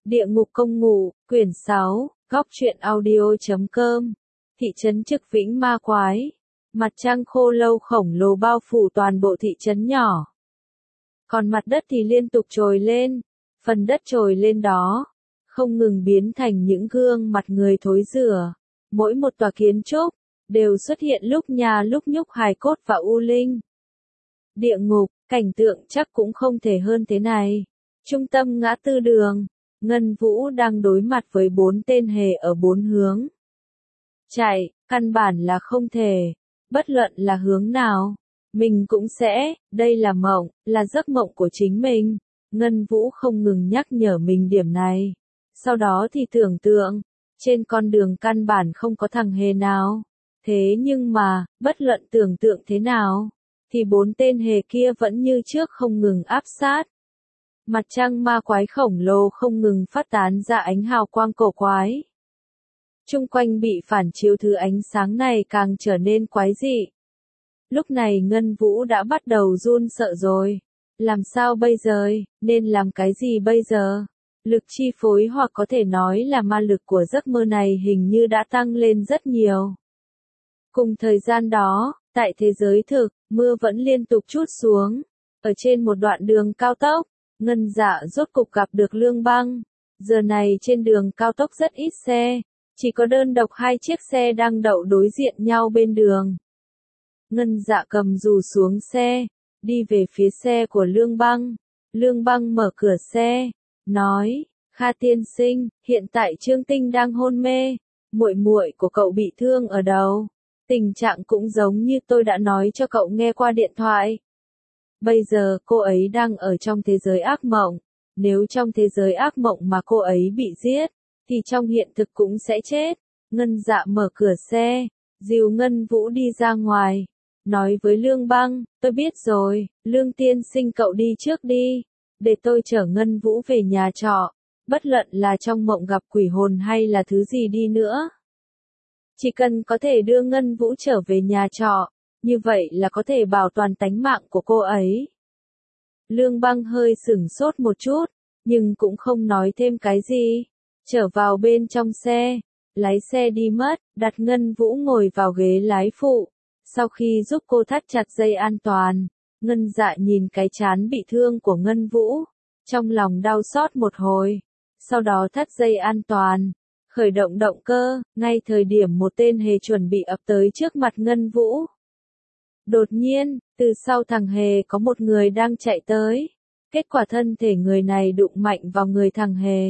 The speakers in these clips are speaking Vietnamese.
Địa ngục công ngụ, quyển 6, góc truyện audio.com. Thị trấn Trực Vĩnh ma quái. Mặt trăng khô lâu khổng lồ bao phủ toàn bộ thị trấn nhỏ. Còn mặt đất thì liên tục trồi lên. Phần đất trồi lên đó, không ngừng biến thành những gương mặt người thối rữa. Mỗi một tòa kiến trúc, đều xuất hiện lúc nhà lúc nhúc hài cốt và u linh. Địa ngục, cảnh tượng chắc cũng không thể hơn thế này. Trung tâm ngã tư đường, Ngân Vũ đang đối mặt với 4 tên hề ở 4 hướng. Chạy, căn bản là không thể. Bất luận là hướng nào, mình cũng sẽ, đây là mộng, là giấc mộng của chính mình. Ngân Vũ không ngừng nhắc nhở mình điểm này. Sau đó thì tưởng tượng, trên con đường căn bản không có thằng hề nào. Thế nhưng mà, bất luận tưởng tượng thế nào, thì 4 tên hề kia vẫn như trước không ngừng áp sát. Mặt trăng ma quái khổng lồ không ngừng phát tán ra ánh hào quang cổ quái. Trung quanh bị phản chiếu thứ ánh sáng này càng trở nên quái dị. Lúc này Ngân Vũ đã bắt đầu run sợ rồi. Làm sao bây giờ, nên làm cái gì bây giờ? Lực chi phối hoặc có thể nói là ma lực của giấc mơ này hình như đã tăng lên rất nhiều. Cùng thời gian đó, tại thế giới thực, mưa vẫn liên tục trút xuống. Ở trên một đoạn đường cao tốc, Ngân Dạ rốt cục gặp được Lương Băng. Giờ này trên đường cao tốc rất ít xe, chỉ có đơn độc 2 chiếc xe đang đậu đối diện nhau bên đường. Ngân Dạ cầm dù xuống xe, đi về phía xe của Lương Băng. Lương Băng mở cửa xe, nói: "Kha tiên sinh, hiện tại Trương Tinh đang hôn mê, muội muội của cậu bị thương ở đầu. Tình trạng cũng giống như tôi đã nói cho cậu nghe qua điện thoại. Bây giờ cô ấy đang ở trong thế giới ác mộng, nếu trong thế giới ác mộng mà cô ấy bị giết, thì trong hiện thực cũng sẽ chết." Ngân Dạ mở cửa xe, dìu Ngân Vũ đi ra ngoài, nói với Lương Băng: "Tôi biết rồi, Lương tiên sinh cậu đi trước đi, để tôi chở Ngân Vũ về nhà trọ, bất luận là trong mộng gặp quỷ hồn hay là thứ gì đi nữa. Chỉ cần có thể đưa Ngân Vũ trở về nhà trọ, như vậy là có thể bảo toàn tánh mạng của cô ấy." Lương Băng hơi sửng sốt một chút, nhưng cũng không nói thêm cái gì. Trở vào bên trong xe, lái xe đi mất, đặt Ngân Vũ ngồi vào ghế lái phụ. Sau khi giúp cô thắt chặt dây an toàn, Ngân Dạ nhìn cái trán bị thương của Ngân Vũ, trong lòng đau xót một hồi. Sau đó thắt dây an toàn, khởi động động cơ, ngay thời điểm một tên hề chuẩn bị ập tới trước mặt Ngân Vũ. Đột nhiên, từ sau thằng hề có một người đang chạy tới. Kết quả thân thể người này đụng mạnh vào người thằng hề.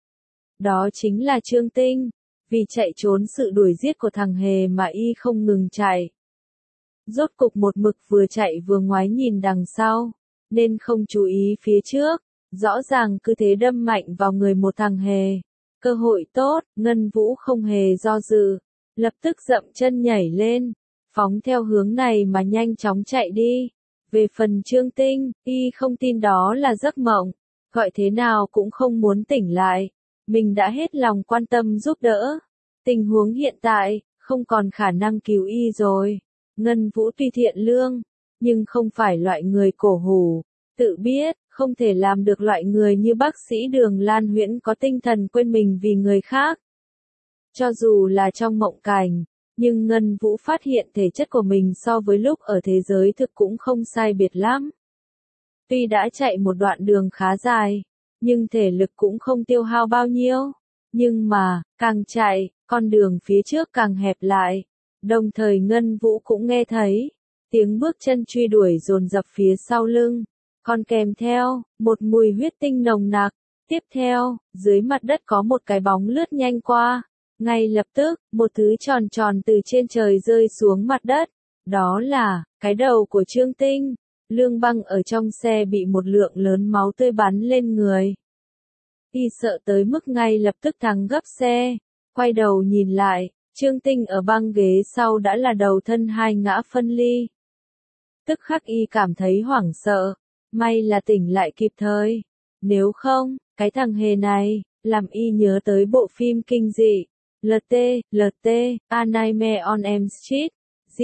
Đó chính là Trương Tinh. Vì chạy trốn sự đuổi giết của thằng hề mà y không ngừng chạy. Rốt cục một mực vừa chạy vừa ngoái nhìn đằng sau, nên không chú ý phía trước. Rõ ràng cứ thế đâm mạnh vào người một thằng hề. Cơ hội tốt, Ngân Vũ không hề do dự, lập tức dậm chân nhảy lên, phóng theo hướng này mà nhanh chóng chạy đi. Về phần Trương Tinh, y không tin đó là giấc mộng, gọi thế nào cũng không muốn tỉnh lại. Mình đã hết lòng quan tâm giúp đỡ. Tình huống hiện tại, không còn khả năng cứu y rồi. Ngân Vũ tuy thiện lương, nhưng không phải loại người cổ hủ, tự biết, không thể làm được loại người như bác sĩ Đường Lan Huyễn có tinh thần quên mình vì người khác. Cho dù là trong mộng cảnh, nhưng Ngân Vũ phát hiện thể chất của mình so với lúc ở thế giới thực cũng không sai biệt lắm. Tuy đã chạy một đoạn đường khá dài, nhưng thể lực cũng không tiêu hao bao nhiêu. Nhưng mà, càng chạy, con đường phía trước càng hẹp lại. Đồng thời Ngân Vũ cũng nghe thấy tiếng bước chân truy đuổi dồn dập phía sau lưng, còn kèm theo một mùi huyết tinh nồng nặc. Tiếp theo, dưới mặt đất có một cái bóng lướt nhanh qua. Ngay lập tức, một thứ tròn tròn từ trên trời rơi xuống mặt đất. Đó là cái đầu của Trương Tinh. Lương Băng ở trong xe bị một lượng lớn máu tươi bắn lên người. Y sợ tới mức ngay lập tức thắng gấp xe, quay đầu nhìn lại, Trương Tinh ở băng ghế sau đã là đầu thân hai ngã phân ly. Tức khắc y cảm thấy hoảng sợ, may là tỉnh lại kịp thời. Nếu không, cái thằng hề này, làm y nhớ tới bộ phim kinh dị, LT, A Nightmare on Elm Street,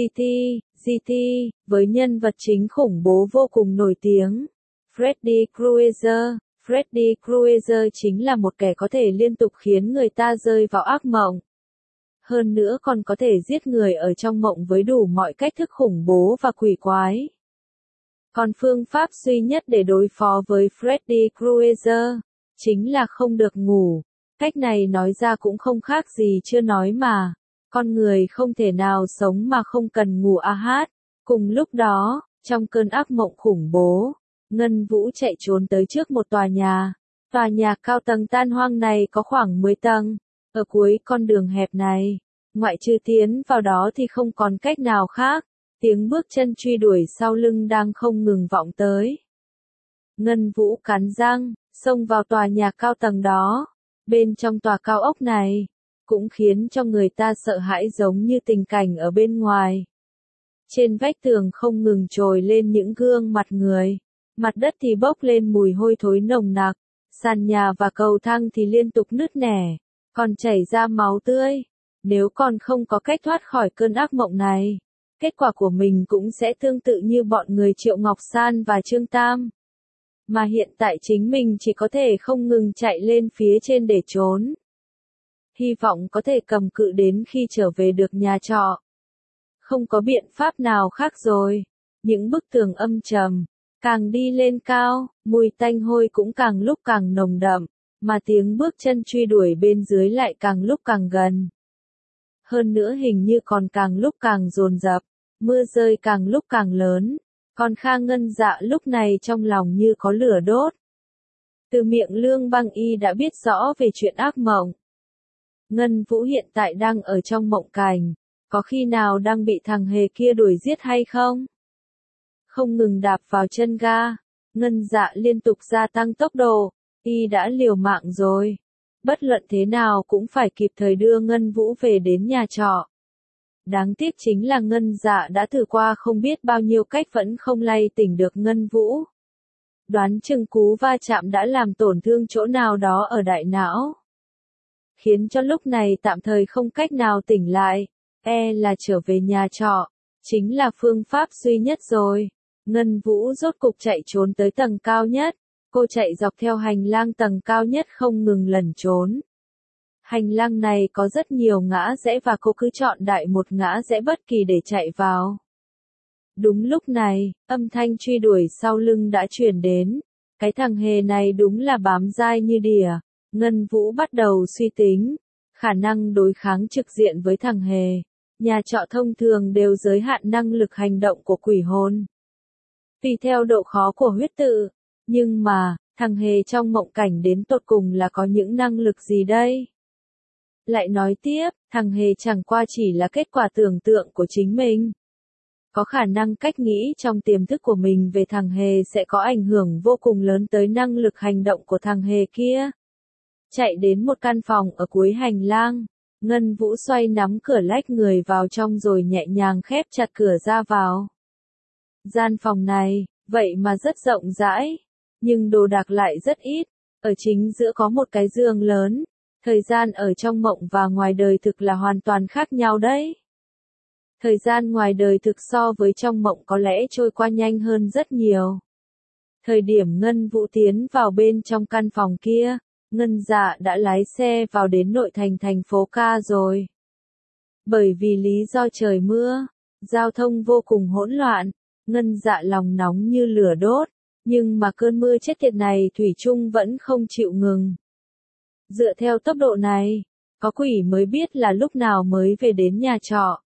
GT, với nhân vật chính khủng bố vô cùng nổi tiếng, Freddy Krueger. Freddy Krueger chính là một kẻ có thể liên tục khiến người ta rơi vào ác mộng. Hơn nữa còn có thể giết người ở trong mộng với đủ mọi cách thức khủng bố và quỷ quái. Còn phương pháp duy nhất để đối phó với Freddy Krueger chính là không được ngủ. Cách này nói ra cũng không khác gì chưa nói mà. Con người không thể nào sống mà không cần ngủ a hát. Cùng lúc đó, trong cơn ác mộng khủng bố, Ngân Vũ chạy trốn tới trước một tòa nhà. Tòa nhà cao tầng tan hoang này có khoảng 10 tầng. Ở cuối con đường hẹp này, ngoại trừ tiến vào đó thì không còn cách nào khác. Tiếng bước chân truy đuổi sau lưng đang không ngừng vọng tới. Ngân Vũ cắn răng, xông vào tòa nhà cao tầng đó. Bên trong tòa cao ốc này, cũng khiến cho người ta sợ hãi giống như tình cảnh ở bên ngoài. Trên vách tường không ngừng trồi lên những gương mặt người. Mặt đất thì bốc lên mùi hôi thối nồng nặc. Sàn nhà và cầu thang thì liên tục nứt nẻ, còn chảy ra máu tươi. Nếu còn không có cách thoát khỏi cơn ác mộng này, kết quả của mình cũng sẽ tương tự như bọn người Triệu Ngọc San và Trương Tam. Mà hiện tại chính mình chỉ có thể không ngừng chạy lên phía trên để trốn. Hy vọng có thể cầm cự đến khi trở về được nhà trọ. Không có biện pháp nào khác rồi. Những bức tường âm trầm, càng đi lên cao, mùi tanh hôi cũng càng lúc càng nồng đậm, mà tiếng bước chân truy đuổi bên dưới lại càng lúc càng gần. Hơn nữa hình như còn càng lúc càng dồn dập, mưa rơi càng lúc càng lớn, còn Kha Ngân Dạ lúc này trong lòng như có lửa đốt. Từ miệng Lương Băng Y đã biết rõ về chuyện ác mộng. Ngân Vũ hiện tại đang ở trong mộng cảnh, có khi nào đang bị thằng hề kia đuổi giết hay không? Không ngừng đạp vào chân ga, Ngân Dạ liên tục gia tăng tốc độ, y đã liều mạng rồi. Bất luận thế nào cũng phải kịp thời đưa Ngân Vũ về đến nhà trọ. Đáng tiếc chính là Ngân Dạ đã thử qua không biết bao nhiêu cách vẫn không lay tỉnh được Ngân Vũ. Đoán chừng cú va chạm đã làm tổn thương chỗ nào đó ở đại não, khiến cho lúc này tạm thời không cách nào tỉnh lại, là trở về nhà trọ, chính là phương pháp duy nhất rồi. Ngân Vũ rốt cục chạy trốn tới tầng cao nhất, cô chạy dọc theo hành lang tầng cao nhất không ngừng lẩn trốn. Hành lang này có rất nhiều ngã rẽ và cô cứ chọn đại một ngã rẽ bất kỳ để chạy vào. Đúng lúc này, âm thanh truy đuổi sau lưng đã truyền đến. Cái thằng hề này đúng là bám dai như đỉa. Ngân Vũ bắt đầu suy tính khả năng đối kháng trực diện với thằng hề. Nhà trọ thông thường đều giới hạn năng lực hành động của quỷ hồn, tùy theo độ khó của huyết tự. Nhưng mà, thằng hề trong mộng cảnh đến tột cùng là có những năng lực gì đây? Lại nói tiếp, thằng hề chẳng qua chỉ là kết quả tưởng tượng của chính mình. Có khả năng cách nghĩ trong tiềm thức của mình về thằng hề sẽ có ảnh hưởng vô cùng lớn tới năng lực hành động của thằng hề kia. Chạy đến một căn phòng ở cuối hành lang, Ngân Vũ xoay nắm cửa lách người vào trong rồi nhẹ nhàng khép chặt cửa ra vào. Gian phòng này, vậy mà rất rộng rãi, nhưng đồ đạc lại rất ít. Ở chính giữa có một cái giường lớn. Thời gian ở trong mộng và ngoài đời thực là hoàn toàn khác nhau đấy. Thời gian ngoài đời thực so với trong mộng có lẽ trôi qua nhanh hơn rất nhiều. Thời điểm Ngân Vũ tiến vào bên trong căn phòng kia, Ngân Dạ đã lái xe vào đến nội thành thành phố Ca rồi. Bởi vì lý do trời mưa, giao thông vô cùng hỗn loạn, Ngân Dạ lòng nóng như lửa đốt, nhưng mà cơn mưa chết tiệt này thủy chung vẫn không chịu ngừng. Dựa theo tốc độ này, có quỷ mới biết là lúc nào mới về đến nhà trọ.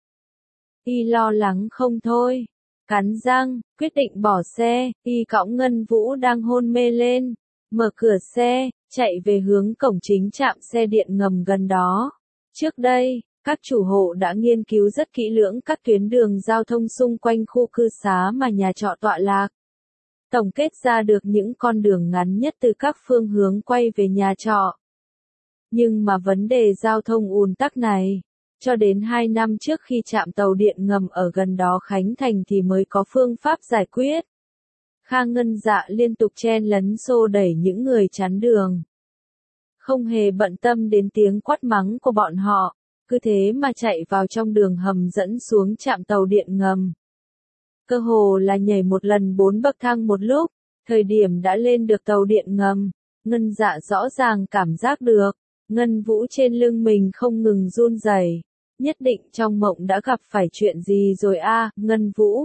Y lo lắng không thôi, cắn răng, quyết định bỏ xe, y cõng Ngân Vũ đang hôn mê lên, mở cửa xe, chạy về hướng cổng chính trạm xe điện ngầm gần đó. Trước đây, các chủ hộ đã nghiên cứu rất kỹ lưỡng các tuyến đường giao thông xung quanh khu cư xá mà nhà trọ tọa lạc. Tổng kết ra được những con đường ngắn nhất từ các phương hướng quay về nhà trọ. Nhưng mà vấn đề giao thông ùn tắc này, cho đến 2 năm trước khi trạm tàu điện ngầm ở gần đó khánh thành thì mới có phương pháp giải quyết. Kha Ngân Dạ liên tục chen lấn xô đẩy những người chắn đường, không hề bận tâm đến tiếng quát mắng của bọn họ, cứ thế mà chạy vào trong đường hầm dẫn xuống trạm tàu điện ngầm. Cơ hồ là nhảy một lần 4 bậc thang một lúc, thời điểm đã lên được tàu điện ngầm, Ngân Dạ rõ ràng cảm giác được, Ngân Vũ trên lưng mình không ngừng run rẩy, nhất định trong mộng đã gặp phải chuyện gì rồi a, Ngân Vũ.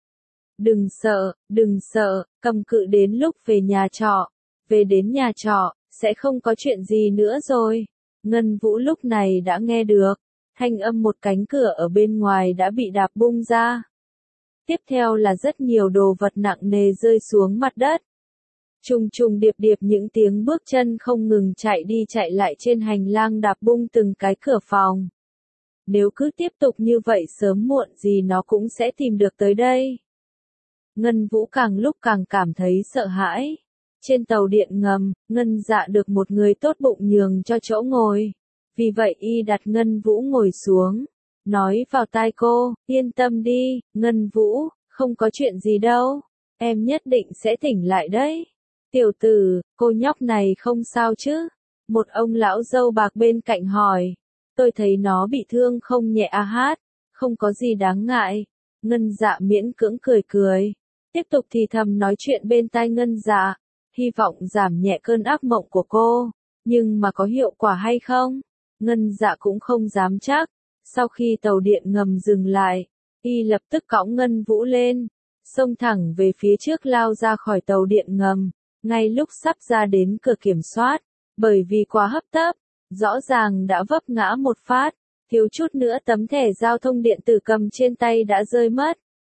Đừng sợ, cầm cự đến lúc về nhà trọ, về đến nhà trọ, sẽ không có chuyện gì nữa rồi. Ngân Vũ lúc này đã nghe được, thanh âm một cánh cửa ở bên ngoài đã bị đạp bung ra. Tiếp theo là rất nhiều đồ vật nặng nề rơi xuống mặt đất. Trùng trùng điệp điệp những tiếng bước chân không ngừng chạy đi chạy lại trên hành lang đạp bung từng cái cửa phòng. Nếu cứ tiếp tục như vậy sớm muộn gì nó cũng sẽ tìm được tới đây. Ngân Vũ càng lúc càng cảm thấy sợ hãi. Trên tàu điện ngầm, Ngân Dạ được một người tốt bụng nhường cho chỗ ngồi. Vì vậy y đặt Ngân Vũ ngồi xuống, nói vào tai cô, yên tâm đi, Ngân Vũ, không có chuyện gì đâu, em nhất định sẽ tỉnh lại đấy. Tiểu tử, cô nhóc này không sao chứ? Một ông lão râu bạc bên cạnh hỏi. Tôi thấy nó bị thương không nhẹ à hát, không có gì đáng ngại. Ngân Dạ miễn cưỡng cười cười, tiếp tục thì thầm nói chuyện bên tai Ngân Dạ, hy vọng giảm nhẹ cơn ác mộng của cô, nhưng mà có hiệu quả hay không? Ngân Dạ cũng không dám chắc. Sau khi tàu điện ngầm dừng lại, y lập tức cõng Ngân Vũ lên, xông thẳng về phía trước lao ra khỏi tàu điện ngầm, ngay lúc sắp ra đến cửa kiểm soát, bởi vì quá hấp tấp, rõ ràng đã vấp ngã một phát, thiếu chút nữa tấm thẻ giao thông điện tử cầm trên tay đã rơi mất.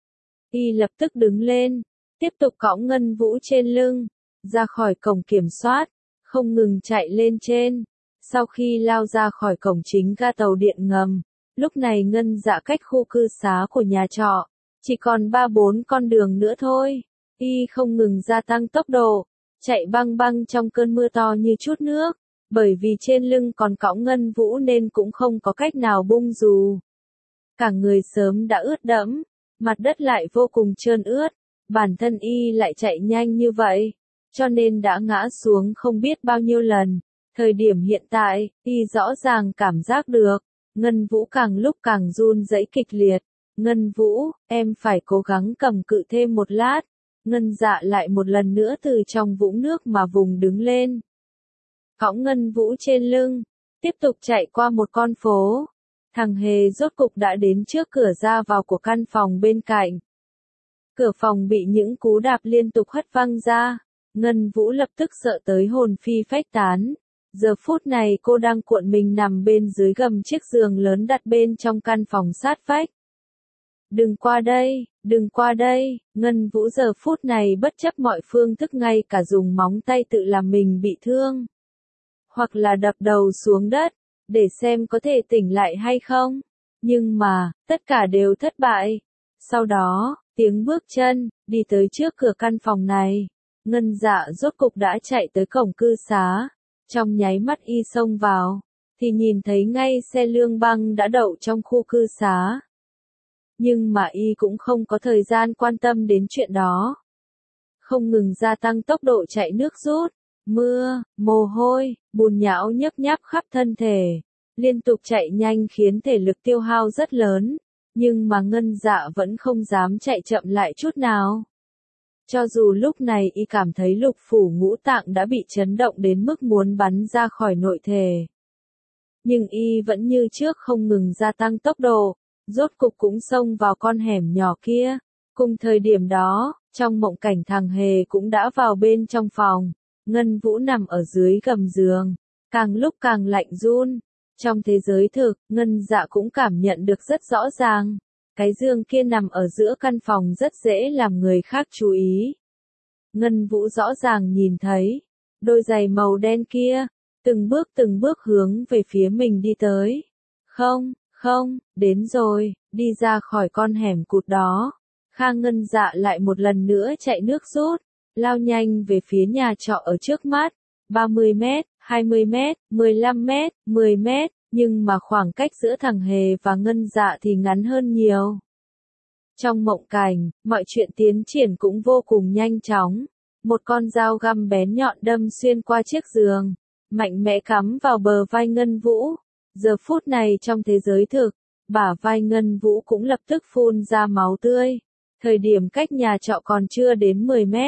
Y lập tức đứng lên, tiếp tục cõng Ngân Vũ trên lưng, ra khỏi cổng kiểm soát, không ngừng chạy lên trên. Sau khi lao ra khỏi cổng chính ga tàu điện ngầm, lúc này Ngân Dạ cách khu cư xá của nhà trọ, chỉ còn 3-4 con đường nữa thôi. Y không ngừng gia tăng tốc độ, chạy băng băng trong cơn mưa to như chút nước, bởi vì trên lưng còn cõng Ngân Vũ nên cũng không có cách nào bung dù. Cả người sớm đã ướt đẫm, mặt đất lại vô cùng trơn ướt, bản thân y lại chạy nhanh như vậy, cho nên đã ngã xuống không biết bao nhiêu lần. Thời điểm hiện tại, y rõ ràng cảm giác được, Ngân Vũ càng lúc càng run rẩy kịch liệt. Ngân Vũ, em phải cố gắng cầm cự thêm một lát. Ngân Dạ lại một lần nữa từ trong vũng nước mà vùng đứng lên. Cõng Ngân Vũ trên lưng, tiếp tục chạy qua một con phố. Thằng Hề rốt cục đã đến trước cửa ra vào của căn phòng bên cạnh. Cửa phòng bị những cú đạp liên tục hất văng ra. Ngân Vũ lập tức sợ tới hồn phi phách tán. Giờ phút này cô đang cuộn mình nằm bên dưới gầm chiếc giường lớn đặt bên trong căn phòng sát vách. Đừng qua đây, Ngân Vũ giờ phút này bất chấp mọi phương thức ngay cả dùng móng tay tự làm mình bị thương. Hoặc là đập đầu xuống đất, để xem có thể tỉnh lại hay không. Nhưng mà, tất cả đều thất bại. Sau đó, tiếng bước chân, đi tới trước cửa căn phòng này. Ngân Dạ rốt cục đã chạy tới cổng cư xá. Trong nháy mắt y xông vào, thì nhìn thấy ngay xe lương băng đã đậu trong khu cư xá. Nhưng mà y cũng không có thời gian quan tâm đến chuyện đó. Không ngừng gia tăng tốc độ chạy nước rút, mưa, mồ hôi, bùn nhão nhấp nháp khắp thân thể. Liên tục chạy nhanh khiến thể lực tiêu hao rất lớn, nhưng mà Ngân Dạ vẫn không dám chạy chậm lại chút nào. Cho dù lúc này y cảm thấy lục phủ ngũ tạng đã bị chấn động đến mức muốn bắn ra khỏi nội thể. Nhưng y vẫn như trước không ngừng gia tăng tốc độ, rốt cục cũng xông vào con hẻm nhỏ kia. Cùng thời điểm đó, trong mộng cảnh thằng Hề cũng đã vào bên trong phòng. Ngân Vũ nằm ở dưới gầm giường, càng lúc càng lạnh run. Trong thế giới thực, Ngân Dạ cũng cảm nhận được rất rõ ràng. Cái giường kia nằm ở giữa căn phòng rất dễ làm người khác chú ý. Ngân Vũ rõ ràng nhìn thấy, đôi giày màu đen kia, từng bước hướng về phía mình đi tới. Không, đến rồi, đi ra khỏi con hẻm cụt đó. Ngân Dạ lại một lần nữa chạy nước rút, lao nhanh về phía nhà trọ ở trước mắt. 30 mét, 20 mét, 15 mét, 10 mét. Nhưng mà khoảng cách giữa thằng Hề và Ngân Dạ thì ngắn hơn nhiều. Trong mộng cảnh, mọi chuyện tiến triển cũng vô cùng nhanh chóng. Một con dao găm bén nhọn đâm xuyên qua chiếc giường, mạnh mẽ cắm vào bờ vai Ngân Vũ. Giờ phút này trong thế giới thực, bả vai Ngân Vũ cũng lập tức phun ra máu tươi. Thời điểm cách nhà trọ còn chưa đến 10 mét,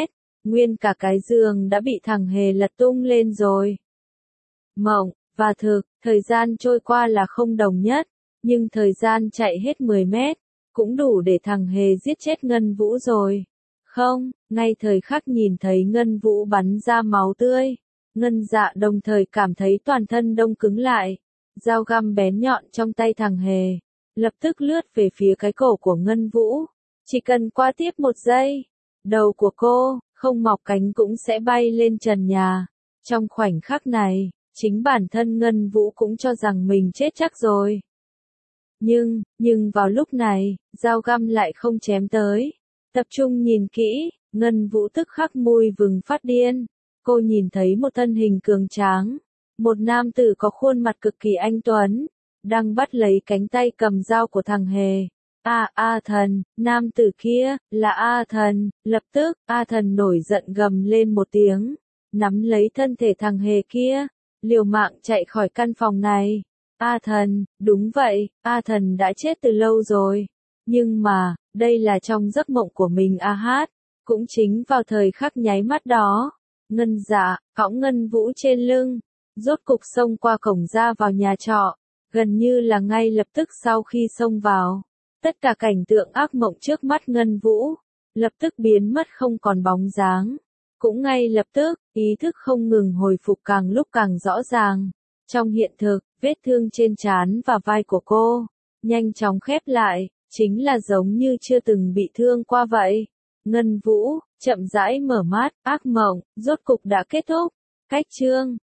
nguyên cả cái giường đã bị thằng Hề lật tung lên rồi. Mộng, và thực, thời gian trôi qua là không đồng nhất, nhưng thời gian chạy hết 10 mét, cũng đủ để thằng Hề giết chết Ngân Vũ rồi. Không, ngay thời khắc nhìn thấy Ngân Vũ bắn ra máu tươi, Ngân Dạ đồng thời cảm thấy toàn thân đông cứng lại. Dao găm bén nhọn trong tay thằng Hề, lập tức lướt về phía cái cổ của Ngân Vũ. Chỉ cần qua tiếp 1 giây, đầu của cô, không mọc cánh cũng sẽ bay lên trần nhà. Trong khoảnh khắc này, chính bản thân Ngân Vũ cũng cho rằng mình chết chắc rồi. Nhưng vào lúc này, dao găm lại không chém tới. Tập trung nhìn kỹ, Ngân Vũ tức khắc môi vừng phát điên. Cô nhìn thấy một thân hình cường tráng, một nam tử có khuôn mặt cực kỳ anh tuấn, đang bắt lấy cánh tay cầm dao của thằng Hề. A Thần, nam tử kia, là A Thần. Lập tức, A Thần nổi giận gầm lên một tiếng, nắm lấy thân thể thằng Hề kia, liều mạng chạy khỏi căn phòng này. A Thần, đúng vậy, A Thần đã chết từ lâu rồi. Nhưng mà, đây là trong giấc mộng của mình A Hát. Cũng chính vào thời khắc nháy mắt đó, Ngân Dạ, cõng Ngân Vũ trên lưng, rốt cục xông qua cổng ra vào nhà trọ. Gần như là ngay lập tức sau khi xông vào, tất cả cảnh tượng ác mộng trước mắt Ngân Vũ, lập tức biến mất không còn bóng dáng. Cũng ngay lập tức, ý thức không ngừng hồi phục càng lúc càng rõ ràng. Trong hiện thực, vết thương trên trán và vai của cô, nhanh chóng khép lại, chính là giống như chưa từng bị thương qua vậy. Ngân Vũ, chậm rãi mở mắt, ác mộng, rốt cục đã kết thúc. Cách chương